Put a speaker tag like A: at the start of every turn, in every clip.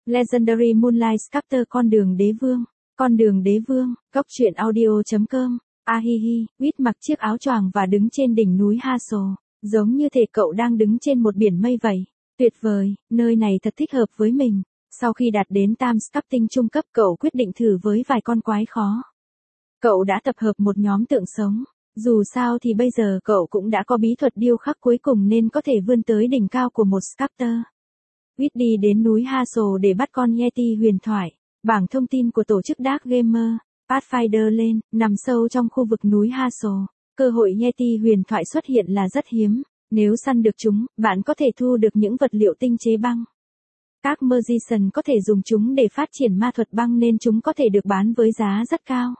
A: Legendary Moonlight Sculptor con đường đế vương, góc truyện audio.com, ahihi, Whit mặc chiếc áo choàng và đứng trên đỉnh núi Hassel, giống như thể cậu đang đứng trên một biển mây vậy. Tuyệt vời, nơi này thật thích hợp với mình. Sau khi đạt đến Tam Sculpting trung cấp cậu quyết định thử với vài con quái khó. Cậu đã tập hợp một nhóm tượng sống. Dù sao thì bây giờ cậu cũng đã có bí thuật điêu khắc cuối cùng nên có thể vươn tới đỉnh cao của một sculptor. Whit đi đến núi Hassel để bắt con Yeti huyền thoại. Bảng thông tin của tổ chức Dark Gamer, Pathfinder lên, nằm sâu trong khu vực núi Hassel. Cơ hội Yeti huyền thoại xuất hiện là rất hiếm. Nếu săn được chúng, bạn có thể thu được những vật liệu tinh chế băng. Các magician có thể dùng chúng để phát triển ma thuật băng nên chúng có thể được bán với giá rất cao.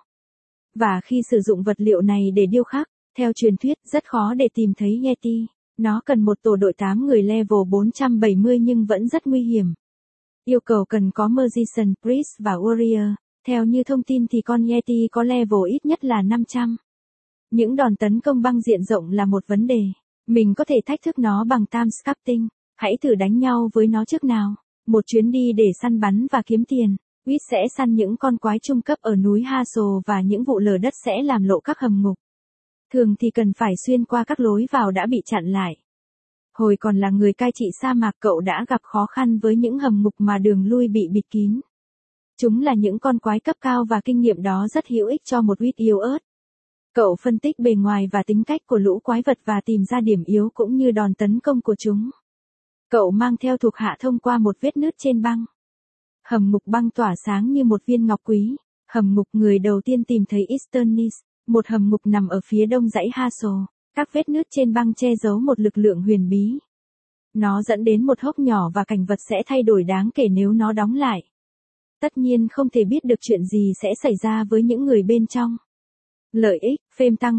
A: Và khi sử dụng vật liệu này để điêu khắc, theo truyền thuyết rất khó để tìm thấy Yeti. Nó cần một tổ đội 8 người level 470 nhưng vẫn rất nguy hiểm. Yêu cầu cần có Magician, Priest và Warrior. Theo như thông tin thì con Yeti có level ít nhất là 500. Những đòn tấn công băng diện rộng là một vấn đề. Mình có thể thách thức nó bằng Tam Sculpting. Hãy thử đánh nhau với nó trước nào. Một chuyến đi để săn bắn và kiếm tiền. Whit sẽ săn những con quái trung cấp ở núi Hassel và những vụ lở đất sẽ làm lộ các hầm ngục. Thường thì cần phải xuyên qua các lối vào đã bị chặn lại. Hồi còn là người cai trị sa mạc cậu đã gặp khó khăn với những hầm ngục mà đường lui bị bịt kín. Chúng là những con quái cấp cao và kinh nghiệm đó rất hữu ích cho một Whit yếu ớt. Cậu phân tích bề ngoài và tính cách của lũ quái vật và tìm ra điểm yếu cũng như đòn tấn công của chúng. Cậu mang theo thuộc hạ thông qua một vết nứt trên băng. Hầm ngục băng tỏa sáng như một viên ngọc quý. Hầm ngục người đầu tiên tìm thấy Easternis, một hầm ngục nằm ở phía đông dãy Hassel. Các vết nứt trên băng che giấu một lực lượng huyền bí. Nó dẫn đến một hốc nhỏ và cảnh vật sẽ thay đổi đáng kể nếu nó đóng lại. Tất nhiên không thể biết được chuyện gì sẽ xảy ra với những người bên trong. Lợi ích, phêm tăng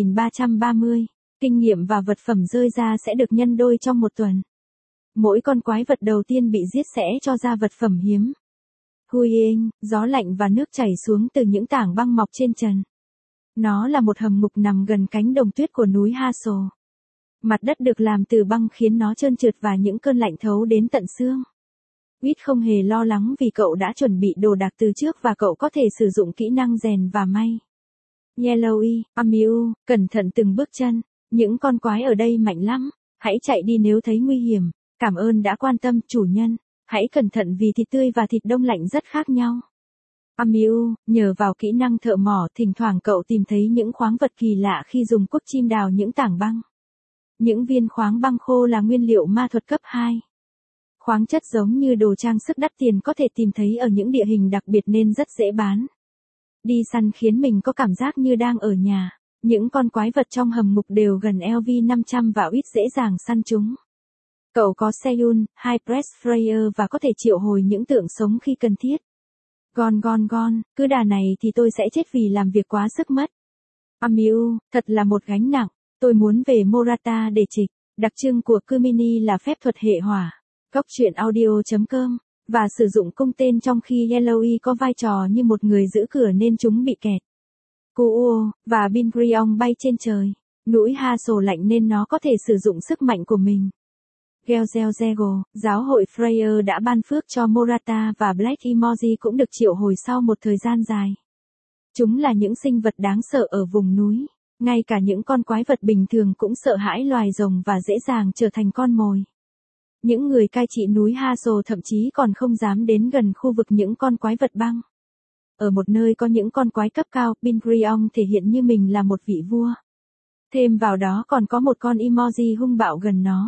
A: 2330. Kinh nghiệm và vật phẩm rơi ra sẽ được nhân đôi trong một tuần. Mỗi con quái vật đầu tiên bị giết sẽ cho ra vật phẩm hiếm. Huying, gió lạnh và nước chảy xuống từ những tảng băng mọc trên trần. Nó là một hầm ngục nằm gần cánh đồng tuyết của núi Hassel. Mặt đất được làm từ băng khiến nó trơn trượt và những cơn lạnh thấu đến tận xương. Whit không hề lo lắng vì cậu đã chuẩn bị đồ đạc từ trước và cậu có thể sử dụng kỹ năng rèn và may. Yellowy, Amiu, cẩn thận từng bước chân. Những con quái ở đây mạnh lắm. Hãy chạy đi nếu thấy nguy hiểm. Cảm ơn đã quan tâm, chủ nhân. Hãy cẩn thận vì thịt tươi và thịt đông lạnh rất khác nhau. Amiu, nhờ vào kỹ năng thợ mỏ, thỉnh thoảng cậu tìm thấy những khoáng vật kỳ lạ khi dùng cuốc chim đào những tảng băng. Những viên khoáng băng khô là nguyên liệu ma thuật cấp 2. Khoáng chất giống như đồ trang sức đắt tiền có thể tìm thấy ở những địa hình đặc biệt nên rất dễ bán. Đi săn khiến mình có cảm giác như đang ở nhà. Những con quái vật trong hầm ngục đều gần LV500 và Whit dễ dàng săn chúng. Cậu có Seyun, High-Prest Freya và có thể triệu hồi những tượng sống khi cần thiết. Gon, cứ đà này thì tôi sẽ chết vì làm việc quá sức mất. Amiu, thật là một gánh nặng. Tôi muốn về Morata để trịch. Đặc trưng của Kumini là phép thuật hệ hỏa. Góc truyện audio.com. Và sử dụng cung tên trong khi Yellowy có vai trò như một người giữ cửa nên chúng bị kẹt. Kuo và Binbrion bay trên trời. Núi Hassel lạnh nên nó có thể sử dụng sức mạnh của mình. Gelzelzego, giáo hội Freya đã ban phước cho Morata và Black Emoji cũng được triệu hồi sau một thời gian dài. Chúng là những sinh vật đáng sợ ở vùng núi. Ngay cả những con quái vật bình thường cũng sợ hãi loài rồng và dễ dàng trở thành con mồi. Những người cai trị núi Hassel thậm chí còn không dám đến gần khu vực những con quái vật băng. Ở một nơi có những con quái cấp cao, Binbrion thể hiện như mình là một vị vua. Thêm vào đó còn có một con emoji hung bạo gần nó.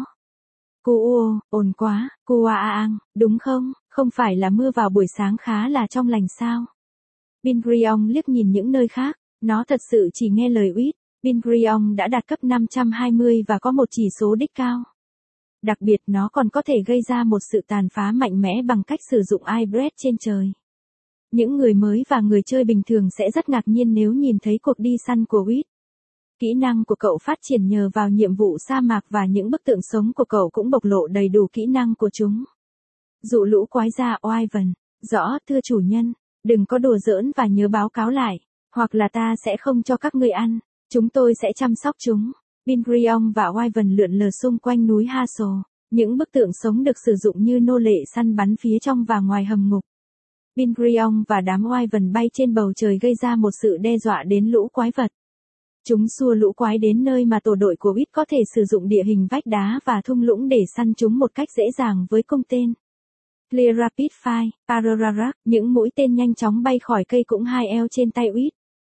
A: Kuo, ồn quá, Kuaang, đúng không? Không phải là mưa vào buổi sáng khá là trong lành sao? Binbrion liếc nhìn những nơi khác, nó thật sự chỉ nghe lời Whit. Binbrion đã đạt cấp 520 và có một chỉ số đích cao. Đặc biệt nó còn có thể gây ra một sự tàn phá mạnh mẽ bằng cách sử dụng Ibret trên trời. Những người mới và người chơi bình thường sẽ rất ngạc nhiên nếu nhìn thấy cuộc đi săn của Whit. Kỹ năng của cậu phát triển nhờ vào nhiệm vụ sa mạc và những bức tượng sống của cậu cũng bộc lộ đầy đủ kỹ năng của chúng. Dụ lũ quái ra Wyvern. Rõ, thưa chủ nhân. Đừng có đùa giỡn và nhớ báo cáo lại. Hoặc là ta sẽ không cho các ngươi ăn. Chúng tôi sẽ chăm sóc chúng. Binbrion và Wyvern lượn lờ xung quanh núi Hassel. Những bức tượng sống được sử dụng như nô lệ săn bắn phía trong và ngoài hầm ngục. Pingriong và đám Wyvern bay trên bầu trời gây ra một sự đe dọa đến lũ quái vật. Chúng xua lũ quái đến nơi mà tổ đội của Wit có thể sử dụng địa hình vách đá và thung lũng để săn chúng một cách dễ dàng với cung tên. Clear Rapid Fire, Parararak, những mũi tên nhanh chóng bay khỏi cây cũng hai eo trên tay Wit.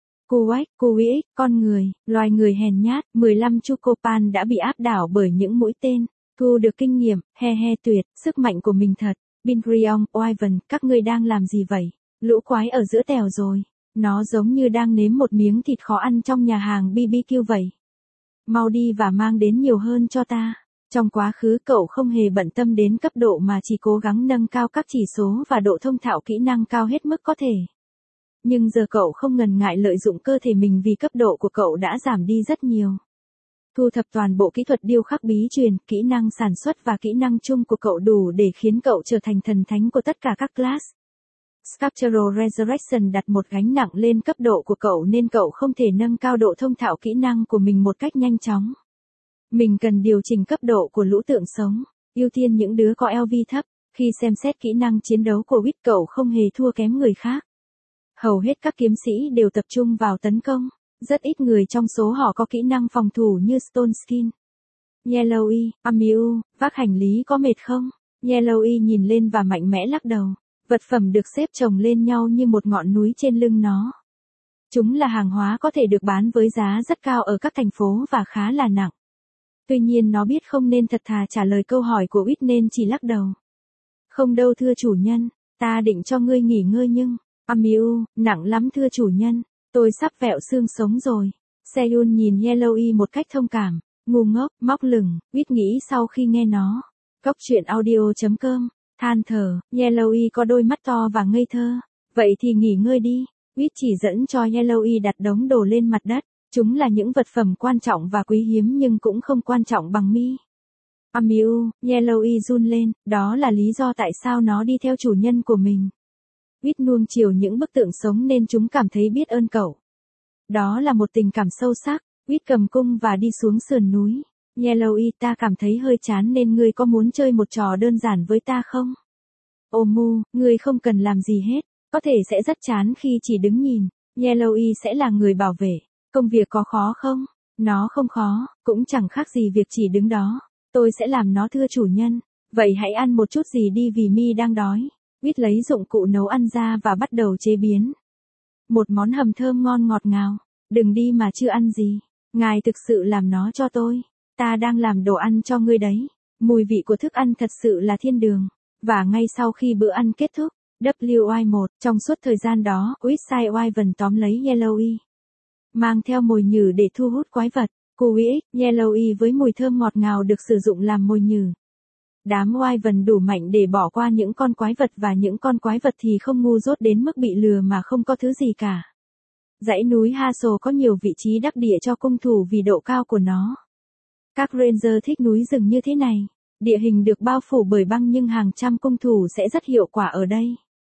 A: Kuwait, con người, loài người hèn nhát, 15 Chukopan đã bị áp đảo bởi những mũi tên. Thu được kinh nghiệm, tuyệt, sức mạnh của mình thật. Pingriong, Wyvern, các ngươi đang làm gì vậy? Lũ quái ở giữa tèo rồi. Nó giống như đang nếm một miếng thịt khó ăn trong nhà hàng BBQ vậy. Mau đi và mang đến nhiều hơn cho ta. Trong quá khứ cậu không hề bận tâm đến cấp độ mà chỉ cố gắng nâng cao các chỉ số và độ thông thạo kỹ năng cao hết mức có thể. Nhưng giờ cậu không ngần ngại lợi dụng cơ thể mình vì cấp độ của cậu đã giảm đi rất nhiều. Thu thập toàn bộ kỹ thuật điêu khắc bí truyền, kỹ năng sản xuất và kỹ năng chung của cậu đủ để khiến cậu trở thành thần thánh của tất cả các class. Sculptural Resurrection đặt một gánh nặng lên cấp độ của cậu nên cậu không thể nâng cao độ thông thạo kỹ năng của mình một cách nhanh chóng. Mình cần điều chỉnh cấp độ của lũ tượng sống, ưu tiên những đứa có LV thấp. Khi xem xét kỹ năng chiến đấu của Wit cậu không hề thua kém người khác. Hầu hết các kiếm sĩ đều tập trung vào tấn công. Rất ít người trong số họ có kỹ năng phòng thủ như Stone Skin. Yellowy, Amiu, vác hành lý có mệt không? Yellowy nhìn lên và mạnh mẽ lắc đầu. Vật phẩm được xếp chồng lên nhau như một ngọn núi trên lưng nó. Chúng là hàng hóa có thể được bán với giá rất cao ở các thành phố và khá là nặng. Tuy nhiên nó biết không nên thật thà trả lời câu hỏi của Wit nên chỉ lắc đầu. Không đâu thưa chủ nhân, ta định cho ngươi nghỉ ngơi nhưng, Amiu, nặng lắm thưa chủ nhân, tôi sắp vẹo xương sống rồi. Seyun nhìn Yellowy một cách thông cảm, ngu ngốc, móc lửng, Wit nghĩ sau khi nghe nó. Cóc truyện audio.com, than thở, Yellowy có đôi mắt to và ngây thơ. Vậy thì nghỉ ngơi đi. Wit chỉ dẫn cho Yellowy đặt đống đồ lên mặt đất. Chúng là những vật phẩm quan trọng và quý hiếm nhưng cũng không quan trọng bằng mi. Amiu, Yellowy run lên, đó là lý do tại sao nó đi theo chủ nhân của mình. Wit nuông chiều những bức tượng sống nên chúng cảm thấy biết ơn cậu. Đó là một tình cảm sâu sắc. Wit cầm cung và đi xuống sườn núi. Yellowy, ta cảm thấy hơi chán nên ngươi có muốn chơi một trò đơn giản với ta không? Omu, ngươi không cần làm gì hết, có thể sẽ rất chán khi chỉ đứng nhìn. Yellowy sẽ là người bảo vệ. Công việc có khó không? Nó không khó, cũng chẳng khác gì việc chỉ đứng đó. Tôi sẽ làm nó thưa chủ nhân. Vậy hãy ăn một chút gì đi vì mi đang đói. Wit lấy dụng cụ nấu ăn ra và bắt đầu chế biến. Một món hầm thơm ngon ngọt ngào. Đừng đi mà chưa ăn gì. Ngài thực sự làm nó cho tôi. Ta đang làm đồ ăn cho ngươi đấy. Mùi vị của thức ăn thật sự là thiên đường. Và ngay sau khi bữa ăn kết thúc, WY1, trong suốt thời gian đó, Witside Wyvern tóm lấy Yellowy. Mang theo mồi nhử để thu hút quái vật. Kuwait, Yellowy với mùi thơm ngọt ngào được sử dụng làm mồi nhử. Đám Wyvern đủ mạnh để bỏ qua những con quái vật và những con quái vật thì không ngu dốt đến mức bị lừa mà không có thứ gì cả. Dãy núi Hassel có nhiều vị trí đắc địa cho cung thủ vì độ cao của nó. Các ranger thích núi rừng như thế này. Địa hình được bao phủ bởi băng nhưng hàng trăm cung thủ sẽ rất hiệu quả ở đây.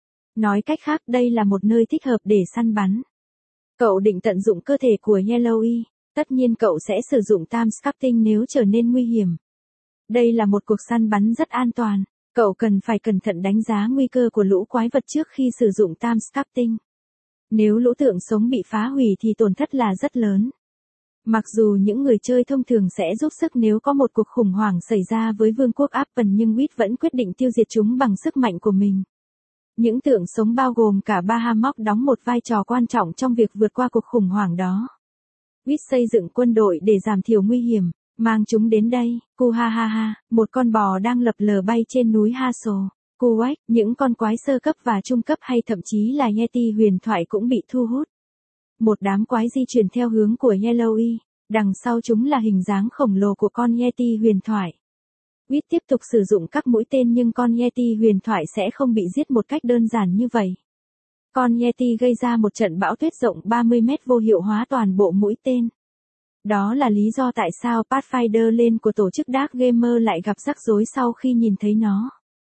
A: Nói cách khác đây là một nơi thích hợp để săn bắn. Cậu định tận dụng cơ thể của Yellowy. Tất nhiên cậu sẽ sử dụng time sculpting nếu trở nên nguy hiểm. Đây là một cuộc săn bắn rất an toàn. Cậu cần phải cẩn thận đánh giá nguy cơ của lũ quái vật trước khi sử dụng time sculpting. Nếu lũ tượng sống bị phá hủy thì tổn thất là rất lớn. Mặc dù những người chơi thông thường sẽ giúp sức nếu có một cuộc khủng hoảng xảy ra với vương quốc Apple nhưng Wit vẫn quyết định tiêu diệt chúng bằng sức mạnh của mình. Những tượng sống bao gồm cả Bahamut đóng một vai trò quan trọng trong việc vượt qua cuộc khủng hoảng đó. Wit xây dựng quân đội để giảm thiểu nguy hiểm, mang chúng đến đây. Kuhahaha, một con bò đang lập lờ bay trên núi Hassel. Kuwait, những con quái sơ cấp và trung cấp hay thậm chí là Yeti huyền thoại cũng bị thu hút. Một đám quái di chuyển theo hướng của Yellowy, đằng sau chúng là hình dáng khổng lồ của con Yeti huyền thoại. Wit tiếp tục sử dụng các mũi tên nhưng con Yeti huyền thoại sẽ không bị giết một cách đơn giản như vậy. Con Yeti gây ra một trận bão tuyết rộng 30 mét vô hiệu hóa toàn bộ mũi tên. Đó là lý do tại sao Pathfinder lên của tổ chức Dark Gamer lại gặp rắc rối sau khi nhìn thấy nó.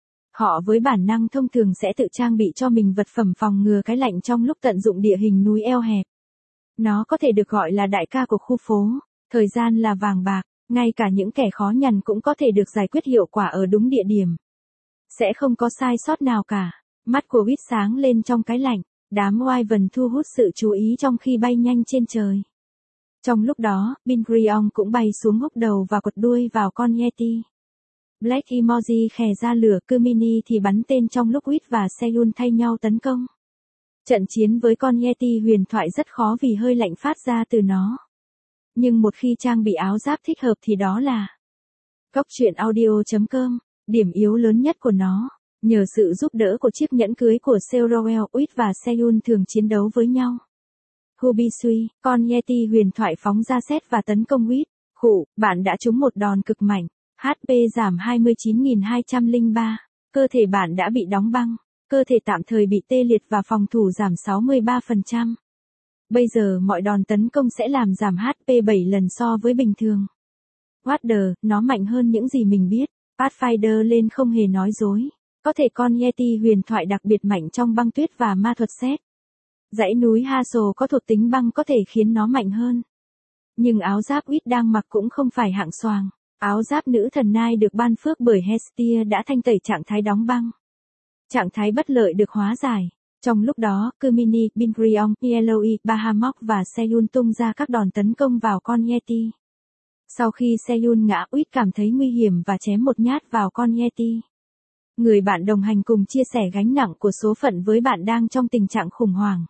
A: Họ với bản năng thông thường sẽ tự trang bị cho mình vật phẩm phòng ngừa cái lạnh trong lúc tận dụng địa hình núi eo hẹp. Nó có thể được gọi là đại ca của khu phố, thời gian là vàng bạc, Ngay cả những kẻ khó nhằn cũng có thể được giải quyết hiệu quả ở đúng địa điểm. Sẽ không có sai sót nào cả. Mắt của Whit sáng lên trong cái lạnh. Đám Wyvern thu hút sự chú ý trong khi bay nhanh trên trời. Trong lúc đó, Bingrion cũng bay xuống húc đầu và quật đuôi vào con Yeti. Black Emoji khè ra lửa, Kumini thì bắn tên trong lúc Whit và Seul thay nhau tấn công. Trận chiến với con Yeti huyền thoại rất khó vì hơi lạnh phát ra từ nó. Nhưng một khi trang bị áo giáp thích hợp thì đó là Cóc truyện audio.com, điểm yếu lớn nhất của nó. Nhờ sự giúp đỡ của chiếc nhẫn cưới của Seoruel, Whit và Seul thường chiến đấu với nhau. Hubisui, con Yeti huyền thoại phóng ra sét và tấn công Whit. Bạn đã trúng một đòn cực mạnh. HP giảm 29.203. Cơ thể bạn đã bị đóng băng. Cơ thể tạm thời bị tê liệt và phòng thủ giảm 63%. Bây giờ mọi đòn tấn công sẽ làm giảm HP 7 lần so với bình thường. Wader, nó mạnh hơn những gì mình biết. Pathfinder lên không hề nói dối. Có thể con Yeti huyền thoại đặc biệt mạnh trong băng tuyết và ma thuật sét. Dãy núi Hassel có thuộc tính băng có thể khiến nó mạnh hơn. Nhưng áo giáp Whit đang mặc cũng không phải hạng xoàng. Áo giáp nữ thần Nai được ban phước bởi Hestia đã thanh tẩy trạng thái đóng băng. Trạng thái bất lợi được hóa giải. Trong lúc đó, Kumini, Bingrion, Yellowy, Bahamut và Seul tung ra các đòn tấn công vào con Yeti. Sau khi Seul ngã, Whit cảm thấy nguy hiểm và chém một nhát vào con Yeti. Người bạn đồng hành cùng chia sẻ gánh nặng của số phận với bạn đang trong tình trạng khủng hoảng.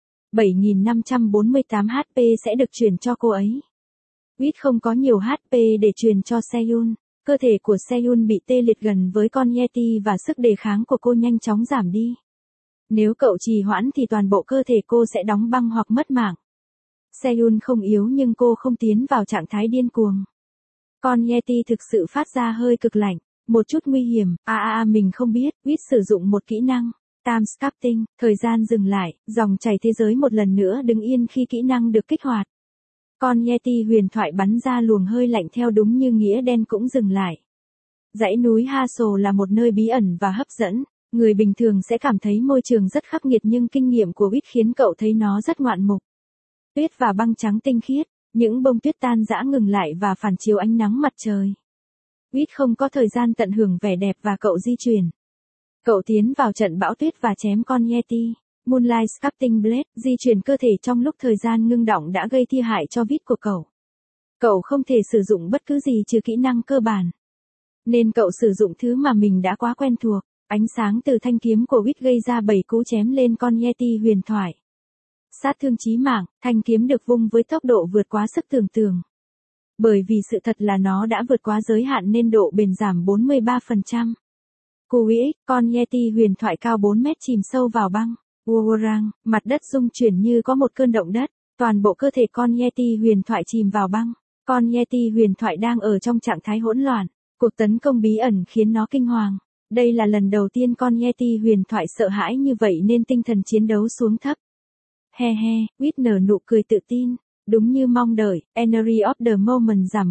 A: 7.548 HP sẽ được truyền cho cô ấy. Whit không có nhiều HP để truyền cho Seul. Cơ thể của Seul bị tê liệt gần với con Yeti và sức đề kháng của cô nhanh chóng giảm đi. Nếu cậu trì hoãn thì toàn bộ cơ thể cô sẽ đóng băng hoặc mất mạng. Seul không yếu nhưng cô không tiến vào trạng thái điên cuồng. Con Yeti thực sự phát ra hơi cực lạnh. Một chút nguy hiểm, mình không biết. Whit sử dụng một kỹ năng. Time Sculpting, thời gian dừng lại, dòng chảy thế giới một lần nữa đứng yên khi kỹ năng được kích hoạt. Con Yeti huyền thoại bắn ra luồng hơi lạnh theo đúng như nghĩa đen cũng dừng lại. Dãy núi Hassel là một nơi bí ẩn và hấp dẫn. Người bình thường sẽ cảm thấy môi trường rất khắc nghiệt nhưng kinh nghiệm của Whit khiến cậu thấy nó rất ngoạn mục. Tuyết và băng trắng tinh khiết, những bông tuyết tan rã ngừng lại và phản chiếu ánh nắng mặt trời. Whit không có thời gian tận hưởng vẻ đẹp và cậu di chuyển. Cậu tiến vào trận bão tuyết và chém con Yeti. Moonlight Sculpting Blade, di chuyển cơ thể trong lúc thời gian ngưng đọng đã gây thiệt hại cho Whit của cậu. Cậu không thể sử dụng bất cứ gì trừ kỹ năng cơ bản. Nên cậu sử dụng thứ mà mình đã quá quen thuộc. Ánh sáng từ thanh kiếm của Whit gây ra 7 cú chém lên con Yeti huyền thoại. Sát thương chí mạng, thanh kiếm được vung với tốc độ vượt quá sức tưởng tượng. Bởi vì sự thật là nó đã vượt quá giới hạn nên độ bền giảm 43%. Kuiik, con Yeti huyền thoại cao 4 mét chìm sâu vào băng. Woorang, mặt đất rung chuyển như có một cơn động đất. Toàn bộ cơ thể con Yeti huyền thoại chìm vào băng. Con Yeti huyền thoại đang ở trong trạng thái hỗn loạn. Cuộc tấn công bí ẩn khiến nó kinh hoàng. Đây là lần đầu tiên con Yeti huyền thoại sợ hãi như vậy nên tinh thần chiến đấu xuống thấp. He he, Whit nở nụ cười tự tin. Đúng như mong đợi, Energy of the Moment giảm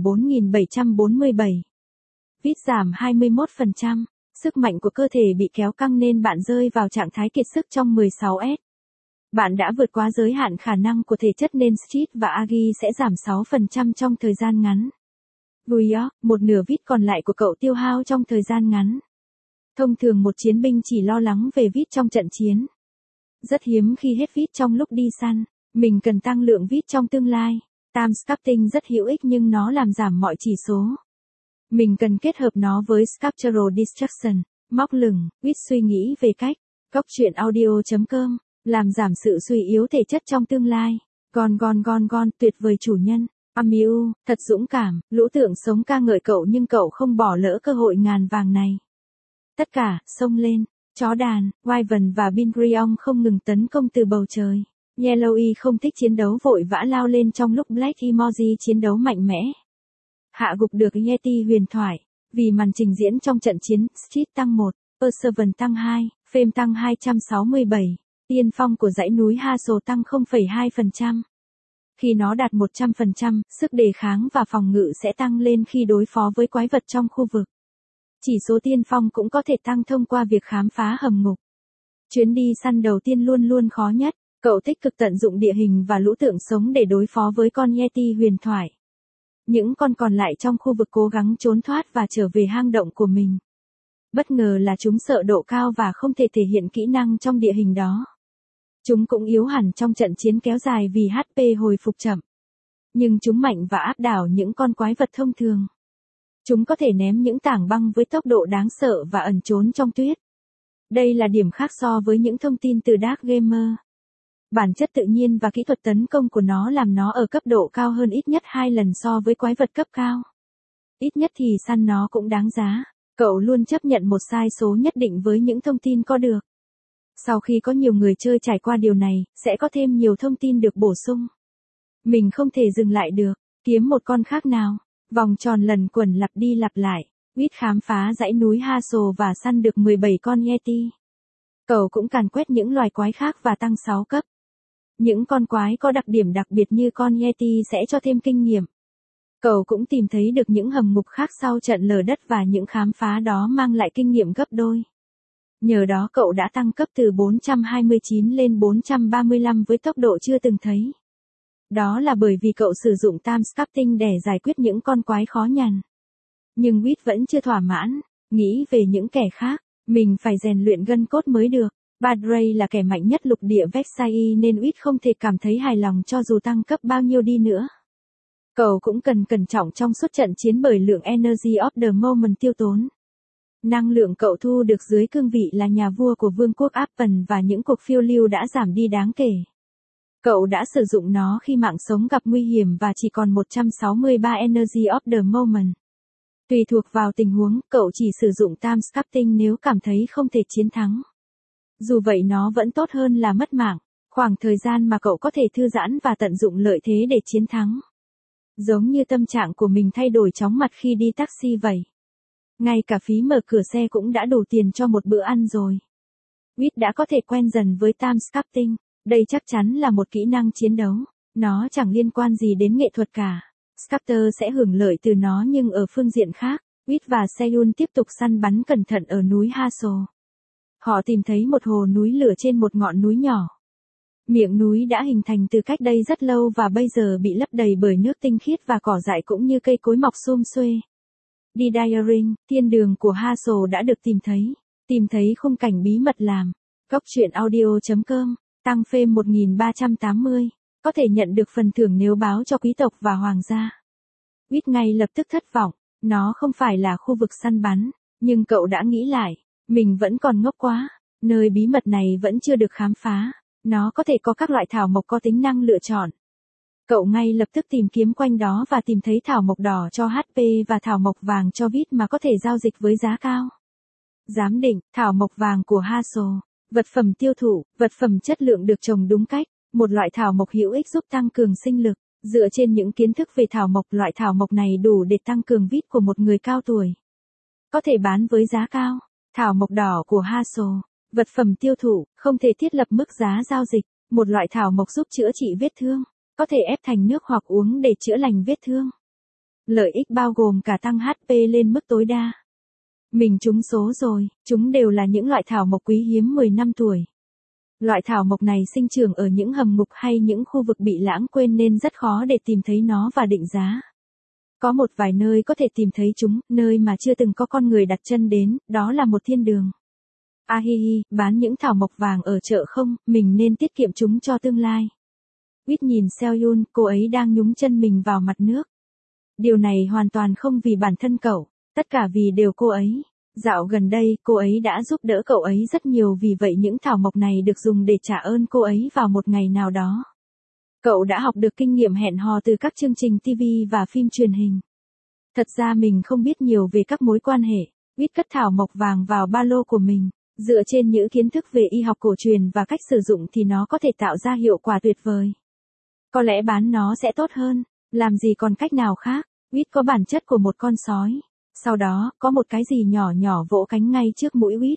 A: 4.747. Whit giảm 21%. Sức mạnh của cơ thể bị kéo căng nên bạn rơi vào trạng thái kiệt sức trong 16S. Bạn đã vượt quá giới hạn khả năng của thể chất nên Street và Agi sẽ giảm 6% trong thời gian ngắn. Vuiok, một nửa Whit còn lại của cậu tiêu hao trong thời gian ngắn. Thông thường một chiến binh chỉ lo lắng về Whit trong trận chiến. Rất hiếm khi hết Whit trong lúc đi săn. Mình cần tăng lượng Whit trong tương lai. Time Sculpting rất hữu ích nhưng nó làm giảm mọi chỉ số. Mình cần kết hợp nó với Sculptural Destruction, móc lửng. Whit suy nghĩ về cách, Cóc truyện audio.com, làm giảm sự suy yếu thể chất trong tương lai. Gon, tuyệt vời chủ nhân. Amiu, thật dũng cảm, lũ tượng sống ca ngợi cậu nhưng cậu không bỏ lỡ cơ hội ngàn vàng này. Tất cả, xông lên. Chó đàn, Wyvern và Bingrion không ngừng tấn công từ bầu trời. Yellowy không thích chiến đấu vội vã lao lên trong lúc Black Emoji chiến đấu mạnh mẽ. Hạ gục được Yeti huyền thoại. Vì màn trình diễn trong trận chiến, Street tăng 1, Perseverance tăng 2, Fame tăng 267. Tiên phong của dãy núi Hassel tăng 0,2%. Khi nó đạt 100%, sức đề kháng và phòng ngự sẽ tăng lên khi đối phó với quái vật trong khu vực. Chỉ số tiên phong cũng có thể tăng thông qua việc khám phá hầm ngục. Chuyến đi săn đầu tiên luôn luôn khó nhất. Cậu tích cực tận dụng địa hình và lũ tượng sống để đối phó với con Yeti huyền thoại. Những con còn lại trong khu vực cố gắng trốn thoát và trở về hang động của mình. Bất ngờ là chúng sợ độ cao và không thể thể hiện kỹ năng trong địa hình đó. Chúng cũng yếu hẳn trong trận chiến kéo dài vì HP hồi phục chậm. Nhưng chúng mạnh và áp đảo những con quái vật thông thường. Chúng có thể ném những tảng băng với tốc độ đáng sợ và ẩn trốn trong tuyết. Đây là điểm khác so với những thông tin từ Dark Gamer. Bản chất tự nhiên và kỹ thuật tấn công của nó làm nó ở cấp độ cao hơn ít nhất 2 lần so với quái vật cấp cao. Ít nhất thì săn nó cũng đáng giá. Cậu luôn chấp nhận một sai số nhất định với những thông tin có được. Sau khi có nhiều người chơi trải qua điều này, sẽ có thêm nhiều thông tin được bổ sung. Mình không thể dừng lại được, kiếm một con khác nào. Vòng tròn lần quẩn lặp đi lặp lại. Wit khám phá dãy núi Hassel và săn được 17 con Yeti. Cậu cũng càn quét những loài quái khác và tăng 6 cấp. Những con quái có đặc điểm đặc biệt như con Yeti sẽ cho thêm kinh nghiệm. Cậu cũng tìm thấy được những hầm ngục khác sau trận lở đất và những khám phá đó mang lại kinh nghiệm gấp đôi. Nhờ đó cậu đã tăng cấp từ 429 lên 435 với tốc độ chưa từng thấy. Đó là bởi vì cậu sử dụng time sculpting để giải quyết những con quái khó nhằn. Nhưng Wit vẫn chưa thỏa mãn, nghĩ về những kẻ khác, mình phải rèn luyện gân cốt mới được. Badray là kẻ mạnh nhất lục địa Vexai nên Wit không thể cảm thấy hài lòng cho dù tăng cấp bao nhiêu đi nữa. Cậu cũng cần cẩn trọng trong suốt trận chiến bởi lượng Energy of the Moment tiêu tốn. Năng lượng cậu thu được dưới cương vị là nhà vua của vương quốc Appen và những cuộc phiêu lưu đã giảm đi đáng kể. Cậu đã sử dụng nó khi mạng sống gặp nguy hiểm và chỉ còn 163 Energy of the Moment. Tùy thuộc vào tình huống, cậu chỉ sử dụng time sculpting nếu cảm thấy không thể chiến thắng. Dù vậy nó vẫn tốt hơn là mất mạng, khoảng thời gian mà cậu có thể thư giãn và tận dụng lợi thế để chiến thắng. Giống như tâm trạng của mình thay đổi chóng mặt khi đi taxi vậy. Ngay cả phí mở cửa xe cũng đã đủ tiền cho một bữa ăn rồi. Wit đã có thể quen dần với time sculpting. Đây chắc chắn là một kỹ năng chiến đấu. Nó chẳng liên quan gì đến nghệ thuật cả. Sculptor sẽ hưởng lợi từ nó nhưng ở phương diện khác, Wit và Seul tiếp tục săn bắn cẩn thận ở núi Hassel. Họ tìm thấy một hồ núi lửa trên một ngọn núi nhỏ. Miệng núi đã hình thành từ cách đây rất lâu và bây giờ bị lấp đầy bởi nước tinh khiết và cỏ dại cũng như cây cối mọc sum xuê. Diaring, thiên đường của Hassel đã được tìm thấy khung cảnh bí mật làm. Góc truyện audio.com, tăng phê 1380, có thể nhận được phần thưởng nếu báo cho quý tộc và hoàng gia. Wit ngay lập tức thất vọng, nó không phải là khu vực săn bắn, nhưng cậu đã nghĩ lại, mình vẫn còn ngốc quá, nơi bí mật này vẫn chưa được khám phá, nó có thể có các loại thảo mộc có tính năng lựa chọn. Cậu ngay lập tức tìm kiếm quanh đó và tìm thấy thảo mộc đỏ cho HP và thảo mộc vàng cho Wit mà có thể giao dịch với giá cao. Giám định, thảo mộc vàng của Hassel, vật phẩm tiêu thụ, vật phẩm chất lượng được trồng đúng cách, một loại thảo mộc hữu ích giúp tăng cường sinh lực. Dựa trên những kiến thức về thảo mộc, loại thảo mộc này đủ để tăng cường Wit của một người cao tuổi. Có thể bán với giá cao. Thảo mộc đỏ của Hassel, vật phẩm tiêu thụ, không thể thiết lập mức giá giao dịch, một loại thảo mộc giúp chữa trị vết thương, có thể ép thành nước hoặc uống để chữa lành vết thương. Lợi ích bao gồm cả tăng HP lên mức tối đa. Mình trúng số rồi, chúng đều là những loại thảo mộc quý hiếm 10 năm tuổi. Loại thảo mộc này sinh trưởng ở những hầm ngục hay những khu vực bị lãng quên nên rất khó để tìm thấy nó và định giá. Có một vài nơi có thể tìm thấy chúng, nơi mà chưa từng có con người đặt chân đến, đó là một thiên đường. Ahihi, bán những thảo mộc vàng ở chợ không, mình nên tiết kiệm chúng cho tương lai. Wit nhìn Seul, cô ấy đang nhúng chân mình vào mặt nước. Điều này hoàn toàn không vì bản thân cậu, tất cả vì đều cô ấy. Dạo gần đây, cô ấy đã giúp đỡ cậu ấy rất nhiều vì vậy những thảo mộc này được dùng để trả ơn cô ấy vào một ngày nào đó. Cậu đã học được kinh nghiệm hẹn hò từ các chương trình TV và phim truyền hình. Thật ra mình không biết nhiều về các mối quan hệ. Wit cất thảo mộc vàng vào ba lô của mình. Dựa trên những kiến thức về y học cổ truyền và cách sử dụng thì nó có thể tạo ra hiệu quả tuyệt vời. Có lẽ bán nó sẽ tốt hơn. Làm gì còn cách nào khác. Wit có bản chất của một con sói. Sau đó, có một cái gì nhỏ nhỏ vỗ cánh ngay trước mũi Wit.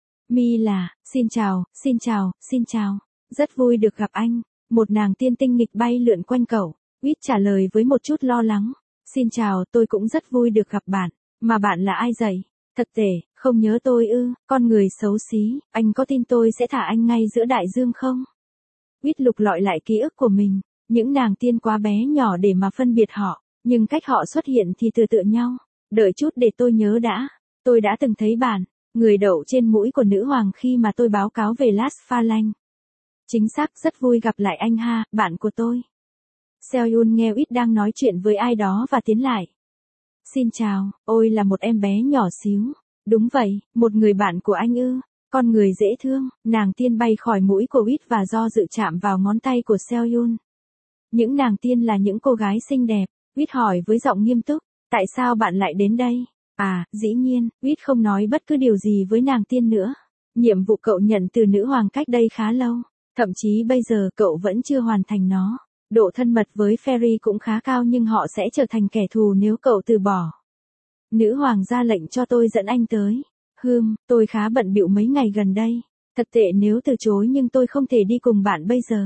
A: Mi là, xin chào, xin chào, xin chào. Rất vui được gặp anh. Một nàng tiên tinh nghịch bay lượn quanh cậu. Wit trả lời với một chút lo lắng. Xin chào, tôi cũng rất vui được gặp bạn. Mà bạn là ai vậy? Thật tệ, không nhớ tôi ư, con người xấu xí, anh có tin tôi sẽ thả anh ngay giữa đại dương không? Wit lục lọi lại ký ức của mình, những nàng tiên quá bé nhỏ để mà phân biệt họ. Nhưng cách họ xuất hiện thì tựa nhau. Đợi chút để tôi nhớ đã. Tôi đã từng thấy bạn, người đậu trên mũi của nữ hoàng khi mà tôi báo cáo về Las Phalanx. Chính xác, rất vui gặp lại anh ha, bạn của tôi. Seoyun nghe Wit đang nói chuyện với ai đó và tiến lại. Xin chào, ôi là một em bé nhỏ xíu. Đúng vậy, một người bạn của anh ư. Con người dễ thương, nàng tiên bay khỏi mũi của Wit và do dự chạm vào ngón tay của Seoyun. Những nàng tiên là những cô gái xinh đẹp. Wit hỏi với giọng nghiêm túc, tại sao bạn lại đến đây? À, dĩ nhiên, Wit không nói bất cứ điều gì với nàng tiên nữa. Nhiệm vụ cậu nhận từ nữ hoàng cách đây khá lâu. Thậm chí bây giờ cậu vẫn chưa hoàn thành nó. Độ thân mật với Fairy cũng khá cao nhưng họ sẽ trở thành kẻ thù nếu cậu từ bỏ. Nữ hoàng ra lệnh cho tôi dẫn anh tới. Tôi khá bận bịu mấy ngày gần đây. Thật tệ nếu từ chối nhưng tôi không thể đi cùng bạn bây giờ.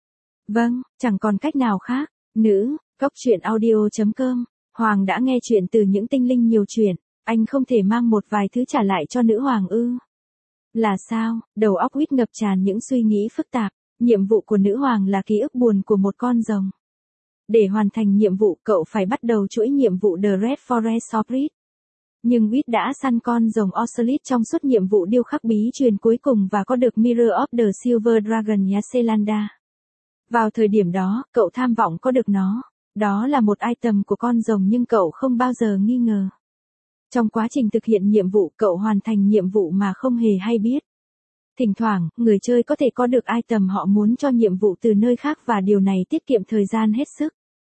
A: Vâng, chẳng còn cách nào khác. Góc truyện audio.com. Hoàng đã nghe chuyện từ những tinh linh nhiều chuyện. Anh không thể mang một vài thứ trả lại cho nữ hoàng ư? Là sao? Đầu óc Wit ngập tràn những suy nghĩ phức tạp. Nhiệm vụ của nữ hoàng là ký ức buồn của một con rồng. Để hoàn thành nhiệm vụ, cậu phải bắt đầu chuỗi nhiệm vụ The Red Forest Orbit. Nhưng Wit đã săn con rồng Ocelit trong suốt nhiệm vụ điêu khắc bí truyền cuối cùng và có được Mirror of the Silver Dragon Yaselanda. Vào thời điểm đó, cậu tham vọng có được nó. Đó là một item của con rồng nhưng cậu không bao giờ nghi ngờ. Trong quá trình thực hiện nhiệm vụ, cậu hoàn thành nhiệm vụ mà không hề hay biết. Thỉnh thoảng, người chơi có thể có được item họ muốn cho nhiệm vụ từ nơi khác và điều này tiết kiệm thời gian hết sức.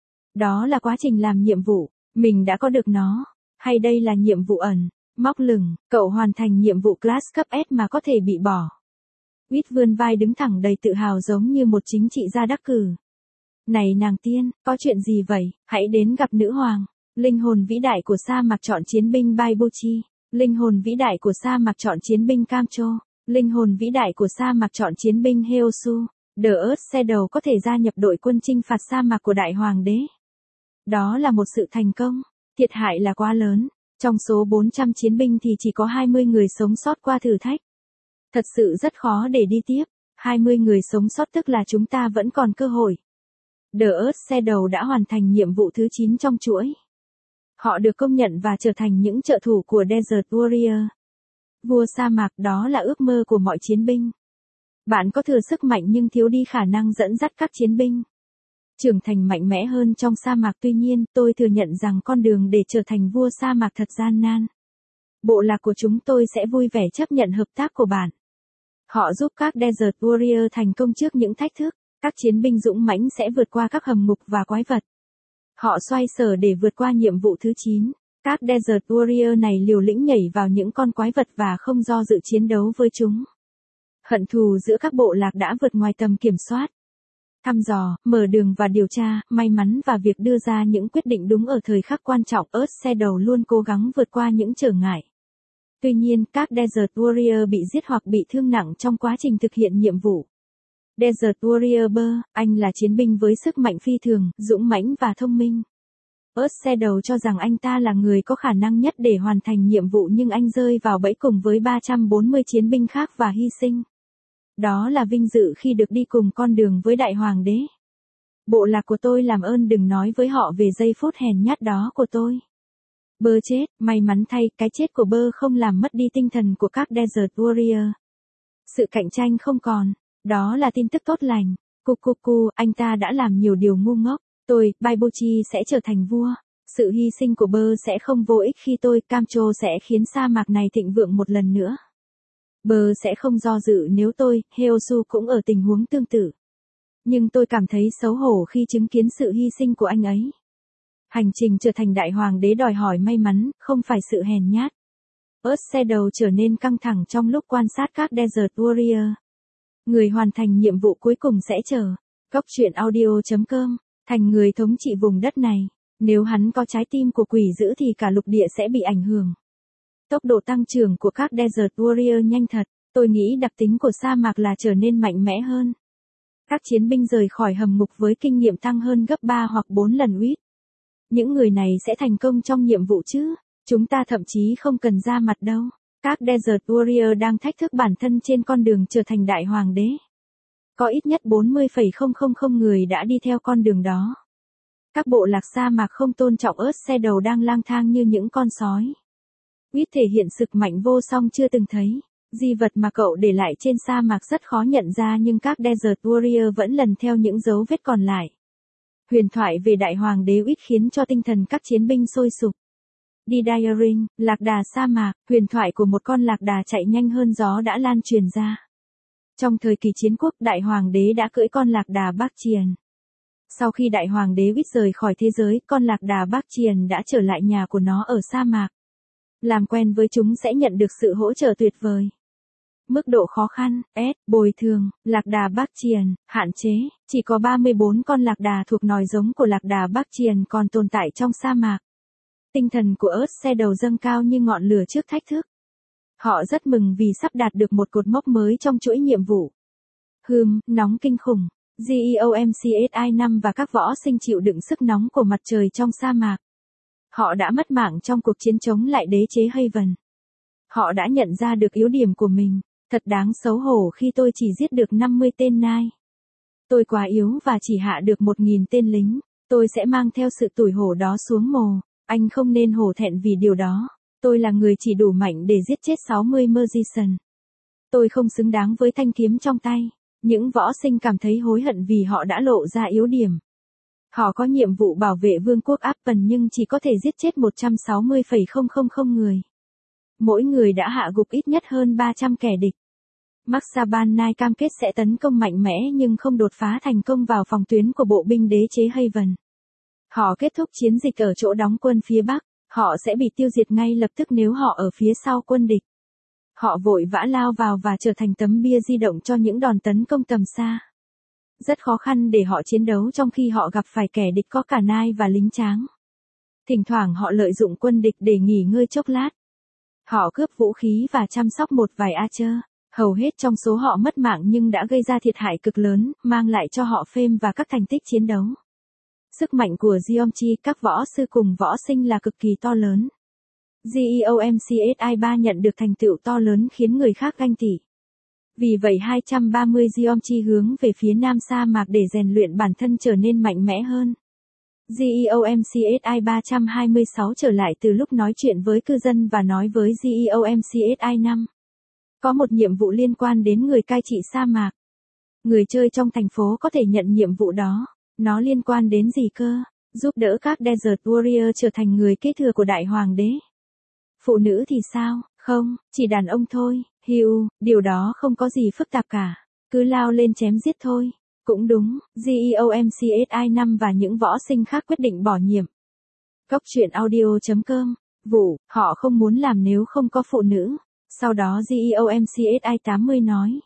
A: Đó là quá trình làm nhiệm vụ, mình đã có được nó. Hay đây là nhiệm vụ ẩn, móc lửng, cậu hoàn thành nhiệm vụ class cấp S mà có thể bị bỏ. Wit vươn vai đứng thẳng đầy tự hào giống như một chính trị gia đắc cử. Này nàng tiên, có chuyện gì vậy? Hãy đến gặp nữ hoàng. Linh hồn vĩ đại của sa mạc chọn chiến binh Baibuchi. Linh hồn vĩ đại của sa mạc chọn chiến binh Kamcho. Linh hồn vĩ đại của sa mạc chọn chiến binh Heosu. The Earth Shadow có thể gia nhập đội quân chinh phạt sa mạc của đại hoàng đế. Đó là một sự thành công. Thiệt hại là quá lớn. Trong số 400 chiến binh thì chỉ có 20 người sống sót qua thử thách. Thật sự rất khó để đi tiếp. 20 người sống sót tức là chúng ta vẫn còn cơ hội. The Earth Shadow đã hoàn thành nhiệm vụ thứ 9 trong chuỗi. Họ được công nhận và trở thành những trợ thủ của Desert Warrior. Vua sa mạc, đó là ước mơ của mọi chiến binh. Bạn có thừa sức mạnh nhưng thiếu đi khả năng dẫn dắt các chiến binh. Trưởng thành mạnh mẽ hơn trong sa mạc, tuy nhiên, tôi thừa nhận rằng con đường để trở thành vua sa mạc thật gian nan. Bộ lạc của chúng tôi sẽ vui vẻ chấp nhận hợp tác của bạn. Họ giúp các Desert Warrior thành công trước những thách thức. Các chiến binh dũng mãnh sẽ vượt qua các hầm ngục và quái vật. Họ xoay sở để vượt qua nhiệm vụ thứ 9. Các Desert Warrior này liều lĩnh nhảy vào những con quái vật và không do dự chiến đấu với chúng. Hận thù giữa các bộ lạc đã vượt ngoài tầm kiểm soát. Thăm dò, mở đường và điều tra, may mắn và việc đưa ra những quyết định đúng ở thời khắc quan trọng. Earth Shadow luôn cố gắng vượt qua những trở ngại. Tuy nhiên, các Desert Warrior bị giết hoặc bị thương nặng trong quá trình thực hiện nhiệm vụ. Desert Warrior Burr, anh là chiến binh với sức mạnh phi thường, dũng mãnh và thông minh. Earth Shadow cho rằng anh ta là người có khả năng nhất để hoàn thành nhiệm vụ nhưng anh rơi vào bẫy cùng với 340 chiến binh khác và hy sinh. Đó là vinh dự khi được đi cùng con đường với đại hoàng đế. Bộ lạc của tôi làm ơn đừng nói với họ về giây phút hèn nhát đó của tôi. Burr chết, may mắn thay, cái chết của Burr không làm mất đi tinh thần của các Desert Warrior. Sự cạnh tranh không còn. Đó là tin tức tốt lành. Cucucu, anh ta đã làm nhiều điều ngu ngốc. Tôi, Baibuchi sẽ trở thành vua. Sự hy sinh của Burr sẽ không vô ích khi tôi, Kamcho sẽ khiến sa mạc này thịnh vượng một lần nữa. Burr sẽ không do dự nếu tôi, Heosu cũng ở tình huống tương tự. Nhưng tôi cảm thấy xấu hổ khi chứng kiến sự hy sinh của anh ấy. Hành trình trở thành đại hoàng đế đòi hỏi may mắn, không phải sự hèn nhát. Earth Shadow trở nên căng thẳng trong lúc quan sát các Desert Warrior. Người hoàn thành nhiệm vụ cuối cùng sẽ trở. Góc truyện audio.com. Thành người thống trị vùng đất này. Nếu hắn có trái tim của quỷ dữ thì cả lục địa sẽ bị ảnh hưởng. Tốc độ tăng trưởng của các Desert Warrior nhanh thật. Tôi nghĩ đặc tính của sa mạc là trở nên mạnh mẽ hơn. Các chiến binh rời khỏi hầm ngục với kinh nghiệm tăng hơn gấp 3 hoặc 4 lần Wit. Những người này sẽ thành công trong nhiệm vụ chứ? Chúng ta thậm chí không cần ra mặt đâu. Các Desert Warrior đang thách thức bản thân trên con đường trở thành đại hoàng đế. Có ít nhất 40,000 người đã đi theo con đường đó. Các bộ lạc sa mạc không tôn trọng Earthshadow đang lang thang như những con sói. Whit thể hiện sức mạnh vô song chưa từng thấy. Di vật mà cậu để lại trên sa mạc rất khó nhận ra nhưng các Desert Warrior vẫn lần theo những dấu vết còn lại. Huyền thoại về Đại Hoàng đế Whit khiến cho tinh thần các chiến binh sôi sục. Didaring, lạc đà sa mạc, huyền thoại của một con lạc đà chạy nhanh hơn gió đã lan truyền ra. Trong thời kỳ chiến quốc, Đại Hoàng đế đã cưỡi con lạc đà Bakchian. Sau khi Đại Hoàng đế Whit rời khỏi thế giới, con lạc đà Bakchian đã trở lại nhà của nó ở sa mạc. Làm quen với chúng sẽ nhận được sự hỗ trợ tuyệt vời. Mức độ khó khăn, S, bồi thường, lạc đà Bakchian, hạn chế, chỉ có 34 con lạc đà thuộc nòi giống của lạc đà Bakchian còn tồn tại trong sa mạc. Tinh thần của Earthshadow dâng cao như ngọn lửa trước thách thức. Họ rất mừng vì sắp đạt được một cột mốc mới trong chuỗi nhiệm vụ. Nóng kinh khủng. GEOMCSI-5 và các võ sinh chịu đựng sức nóng của mặt trời trong sa mạc. Họ đã mất mạng trong cuộc chiến chống lại đế chế Haven. Họ đã nhận ra được yếu điểm của mình. Thật đáng xấu hổ khi tôi chỉ giết được 50 tên nai. Tôi quá yếu và chỉ hạ được 1.000 tên lính. Tôi sẽ mang theo sự tủi hổ đó xuống mồ. Anh không nên hổ thẹn vì điều đó. Tôi là người chỉ đủ mạnh để giết chết 60 Magician. Tôi không xứng đáng với thanh kiếm trong tay. Những võ sinh cảm thấy hối hận vì họ đã lộ ra yếu điểm. Họ có nhiệm vụ bảo vệ vương quốc Appen nhưng chỉ có thể giết chết 160,000 người. Mỗi người đã hạ gục ít nhất hơn 300 kẻ địch. Maxaban Nai cam kết sẽ tấn công mạnh mẽ nhưng không đột phá thành công vào phòng tuyến của bộ binh đế chế Haven. Họ kết thúc chiến dịch ở chỗ đóng quân phía Bắc. Họ sẽ bị tiêu diệt ngay lập tức nếu họ ở phía sau quân địch. Họ vội vã lao vào và trở thành tấm bia di động cho những đòn tấn công tầm xa. Rất khó khăn để họ chiến đấu trong khi họ gặp phải kẻ địch có cả nai và lính tráng. Thỉnh thoảng họ lợi dụng quân địch để nghỉ ngơi chốc lát. Họ cướp vũ khí và chăm sóc một vài archer. Hầu hết trong số họ mất mạng nhưng đã gây ra thiệt hại cực lớn, mang lại cho họ fame và các thành tích chiến đấu. Sức mạnh của Geomchi, các võ sư cùng võ sinh là cực kỳ to lớn. GEOMCSI-3 nhận được thành tựu to lớn khiến người khác ganh tị. Vì vậy 230 Geomchi hướng về phía nam sa mạc để rèn luyện bản thân trở nên mạnh mẽ hơn. GEOMCSI-326 trở lại từ lúc nói chuyện với cư dân và nói với GEOMCSI-5. Có một nhiệm vụ liên quan đến người cai trị sa mạc. Người chơi trong thành phố có thể nhận nhiệm vụ đó. Nó liên quan đến gì cơ? Giúp đỡ các Desert Warrior trở thành người kế thừa của Đại Hoàng đế. Phụ nữ thì sao? Không, chỉ đàn ông thôi. Điều đó không có gì phức tạp cả. Cứ lao lên chém giết thôi. Cũng đúng, GEOMCSI-5 và những võ sinh khác quyết định bỏ nhiệm. Góc truyện audio.com. Họ không muốn làm nếu không có phụ nữ. Sau đó GEOMCSI-80 nói.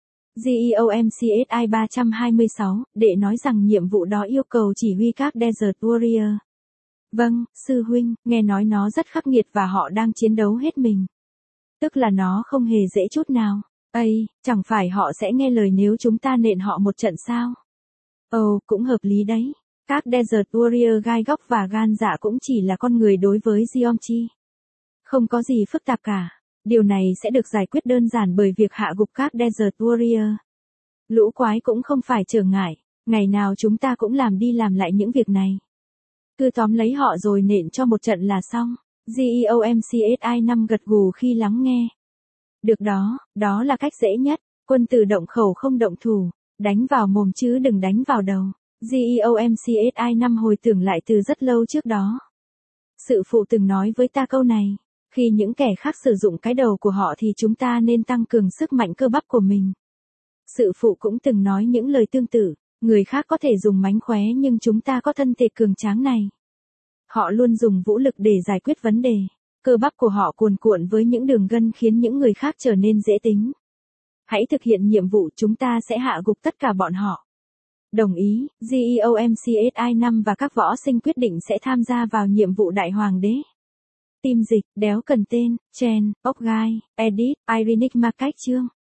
A: GEOMCSI-326, để nói rằng nhiệm vụ đó yêu cầu chỉ huy các Desert Warrior. Vâng, sư huynh, nghe nói nó rất khắc nghiệt và họ đang chiến đấu hết mình. Tức là nó không hề dễ chút nào. Chẳng phải họ sẽ nghe lời nếu chúng ta nện họ một trận sao? Cũng hợp lý đấy. Các Desert Warrior gai góc và gan dạ cũng chỉ là con người đối với Geomchi. Không có gì phức tạp cả. Điều này sẽ được giải quyết đơn giản bởi việc hạ gục các Desert Warrior. Lũ quái cũng không phải trở ngại. Ngày nào chúng ta cũng làm đi làm lại những việc này. Cứ tóm lấy họ rồi nện cho một trận là xong. GEOMCSI-5 gật gù khi lắng nghe. Được đó là cách dễ nhất. Quân từ động khẩu không động thủ. Đánh vào mồm chứ đừng đánh vào đầu. GEOMCSI-5 hồi tưởng lại từ rất lâu trước đó. Sự phụ từng nói với ta câu này. Khi những kẻ khác sử dụng cái đầu của họ thì chúng ta nên tăng cường sức mạnh cơ bắp của mình. Sự phụ cũng từng nói những lời tương tự. Người khác có thể dùng mánh khóe nhưng chúng ta có thân thể cường tráng này. Họ luôn dùng vũ lực để giải quyết vấn đề. Cơ bắp của họ cuồn cuộn với những đường gân khiến những người khác trở nên dễ tính. Hãy thực hiện nhiệm vụ, chúng ta sẽ hạ gục tất cả bọn họ. Đồng ý, GEOMCSI-5 và các võ sinh quyết định sẽ tham gia vào nhiệm vụ Đại Hoàng đế. Team dịch, đéo cần tên, Chen, ốc gai, edit, Irenic Market chương.